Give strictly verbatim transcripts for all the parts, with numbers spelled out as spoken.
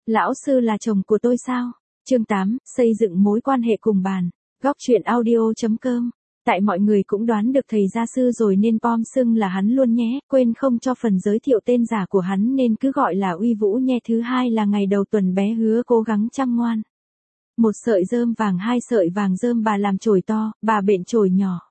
Lão sư là chồng của tôi sao? Chương tám, xây dựng mối quan hệ cùng bàn. Góc truyện audio chấm com. Tại mọi người cũng đoán được thầy gia sư rồi nên pom xưng là hắn luôn nhé, quên không cho phần giới thiệu tên giả của hắn nên cứ gọi là Uy Vũ nhé. Thứ hai là ngày đầu tuần bé hứa cố gắng chăm ngoan. Một sợi rơm vàng, hai sợi vàng rơm bà làm chổi to, bà bện chổi nhỏ.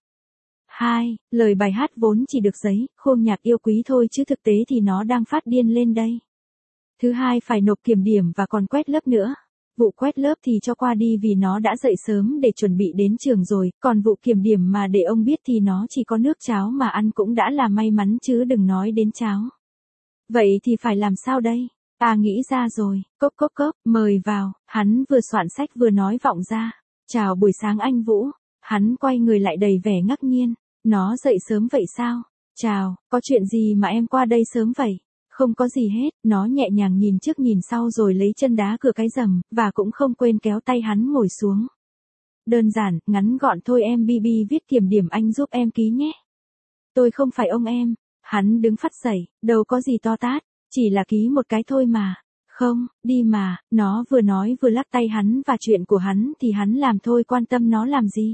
Hai, lời bài hát vốn chỉ được giấy, khôn nhạc yêu quý thôi chứ thực tế thì nó đang phát điên lên đây. Thứ hai phải nộp kiểm điểm và còn quét lớp nữa. Vụ quét lớp thì cho qua đi vì nó đã dậy sớm để chuẩn bị đến trường rồi, còn vụ kiểm điểm mà để ông biết thì nó chỉ có nước cháo mà ăn cũng đã là may mắn chứ đừng nói đến cháo. Vậy thì phải làm sao đây? À nghĩ ra rồi, cốc cốc cốc, mời vào, hắn vừa soạn sách vừa nói vọng ra. Chào buổi sáng anh Vũ, hắn quay người lại đầy vẻ ngạc nhiên, nó dậy sớm vậy sao? Chào, có chuyện gì mà em qua đây sớm vậy? Không có gì hết, nó nhẹ nhàng nhìn trước nhìn sau rồi lấy chân đá cửa cái rầm, và cũng không quên kéo tay hắn ngồi xuống. Đơn giản, ngắn gọn thôi em bi bi viết kiểm điểm anh giúp em ký nhé. Tôi không phải ông em, hắn đứng phắt dậy, đâu có gì to tát, chỉ là ký một cái thôi mà. Không, đi mà, nó vừa nói vừa lắc tay hắn và chuyện của hắn thì hắn làm thôi quan tâm nó làm gì.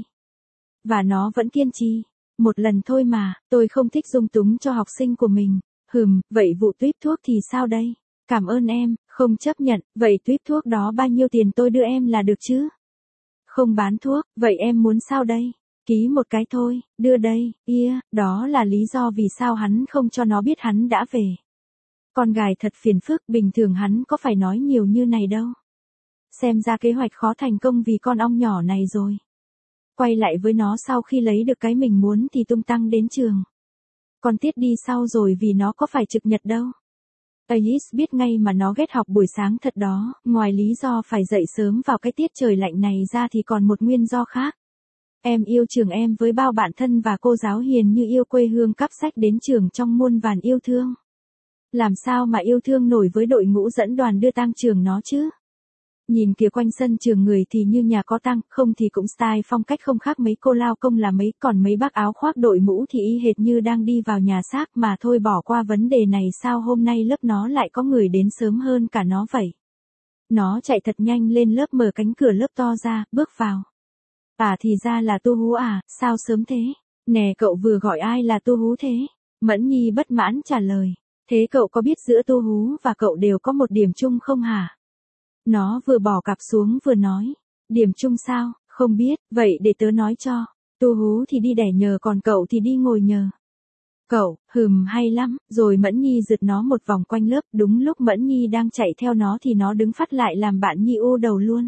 Và nó vẫn kiên trì, một lần thôi mà, tôi không thích dung túng cho học sinh của mình. Hừm, vậy vụ tuýp thuốc thì sao đây? Cảm ơn em, không chấp nhận, vậy tuýp thuốc đó bao nhiêu tiền tôi đưa em là được chứ? Không bán thuốc, vậy em muốn sao đây? Ký một cái thôi, đưa đây, ia, yeah, đó là lý do vì sao hắn không cho nó biết hắn đã về. Con gái thật phiền phức, bình thường hắn có phải nói nhiều như này đâu. Xem ra kế hoạch khó thành công vì con ong nhỏ này rồi. Quay lại với nó sau khi lấy được cái mình muốn thì tung tăng đến trường. Còn tiết đi sau rồi vì nó có phải trực nhật đâu. Alice biết ngay mà nó ghét học buổi sáng thật đó, ngoài lý do phải dậy sớm vào cái tiết trời lạnh này ra thì còn một nguyên do khác. Em yêu trường em với bao bạn thân và cô giáo hiền như yêu quê hương cắp sách đến trường trong muôn vàn yêu thương. Làm sao mà yêu thương nổi với đội ngũ dẫn đoàn đưa tang trường nó chứ? Nhìn kìa quanh sân trường người thì như nhà có tang, không thì cũng style phong cách không khác mấy cô lao công là mấy, còn mấy bác áo khoác đội mũ thì y hệt như đang đi vào nhà xác mà thôi bỏ qua vấn đề này sao hôm nay lớp nó lại có người đến sớm hơn cả nó vậy. Nó chạy thật nhanh lên lớp mở cánh cửa lớp to ra, bước vào. À thì ra là Tu Hú à, sao sớm thế? Nè cậu vừa gọi ai là Tu Hú thế? Mẫn Nhi bất mãn trả lời. Thế cậu có biết giữa Tu Hú và cậu đều có một điểm chung không hả? Nó vừa bỏ cặp xuống vừa nói. Điểm chung sao, không biết, vậy để tớ nói cho. Tu Hú thì đi đẻ nhờ còn cậu thì đi ngồi nhờ. Cậu, hừm hay lắm, rồi Mẫn Nhi rượt nó một vòng quanh lớp, đúng lúc Mẫn Nhi đang chạy theo nó thì nó đứng phắt lại làm bạn Nhi u đầu luôn.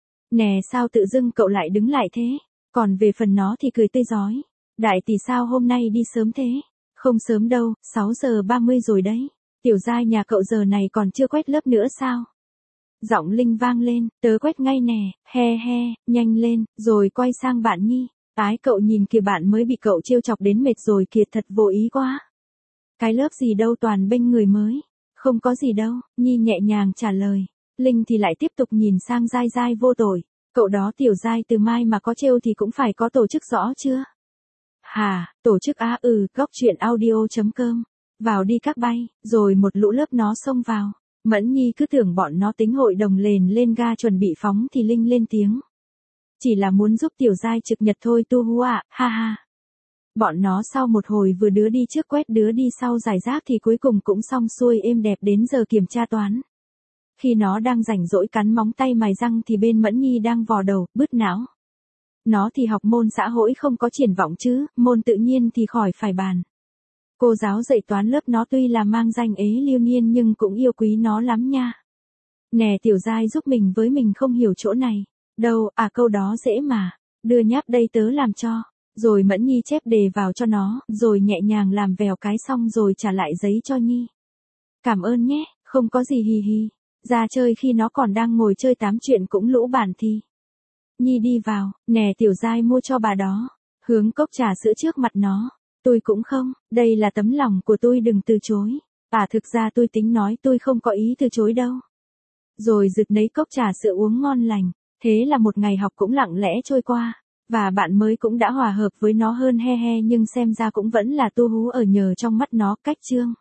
Nè sao tự dưng cậu lại đứng lại thế? Còn về phần nó thì cười tươi rói. Đại tỷ sao hôm nay đi sớm thế? Không sớm đâu, sáu giờ ba mươi rồi đấy. Tiểu giai nhà cậu giờ này còn chưa quét lớp nữa sao? Giọng Linh vang lên, tớ quét ngay nè, he he, nhanh lên, rồi quay sang bạn Nhi. Ái cậu nhìn kìa bạn mới bị cậu trêu chọc đến mệt rồi kìa thật vô ý quá. Cái lớp gì đâu toàn bênh người mới. Không có gì đâu, Nhi nhẹ nhàng trả lời. Linh thì lại tiếp tục nhìn sang Giai Giai vô tội. Cậu đó Tiểu Giai từ mai mà có trêu thì cũng phải có tổ chức rõ chưa? Hà, tổ chức á ừ, góc truyện audio chấm com. Vào đi các bay, rồi một lũ lớp nó xông vào. Mẫn Nhi cứ tưởng bọn nó tính hội đồng lền lên ga chuẩn bị phóng thì Linh lên tiếng. Chỉ là muốn giúp Tiểu Giai trực nhật thôi Tu Hú ạ, ha ha. Bọn nó sau một hồi vừa đứa đi trước quét đứa đi sau giải rác thì cuối cùng cũng xong xuôi êm đẹp đến giờ kiểm tra toán. Khi nó đang rảnh rỗi cắn móng tay mài răng thì bên Mẫn Nhi đang vò đầu, bứt não. Nó thì học môn xã hội không có triển vọng chứ, môn tự nhiên thì khỏi phải bàn. Cô giáo dạy toán lớp nó tuy là mang danh ế lưu niên nhưng cũng yêu quý nó lắm nha. Nè Tiểu Giai giúp mình với mình không hiểu chỗ này. Đâu, à câu đó dễ mà. Đưa nháp đây tớ làm cho. Rồi Mẫn Nhi chép đề vào cho nó, rồi nhẹ nhàng làm vèo cái xong rồi trả lại giấy cho Nhi. Cảm ơn nhé, không có gì hì hì. Ra chơi khi nó còn đang ngồi chơi tám chuyện cũng lũ bản thì. Nhi đi vào, nè Tiểu Giai mua cho bà đó. Hướng cốc trà sữa trước mặt nó. Tôi cũng không, đây là tấm lòng của tôi đừng từ chối. À thực ra tôi tính nói tôi không có ý từ chối đâu. Rồi rực nấy cốc trà sữa uống ngon lành. Thế là một ngày học cũng lặng lẽ trôi qua. Và bạn mới cũng đã hòa hợp với nó hơn he he nhưng xem ra cũng vẫn là Tu Hú ở nhờ trong mắt nó cách chương.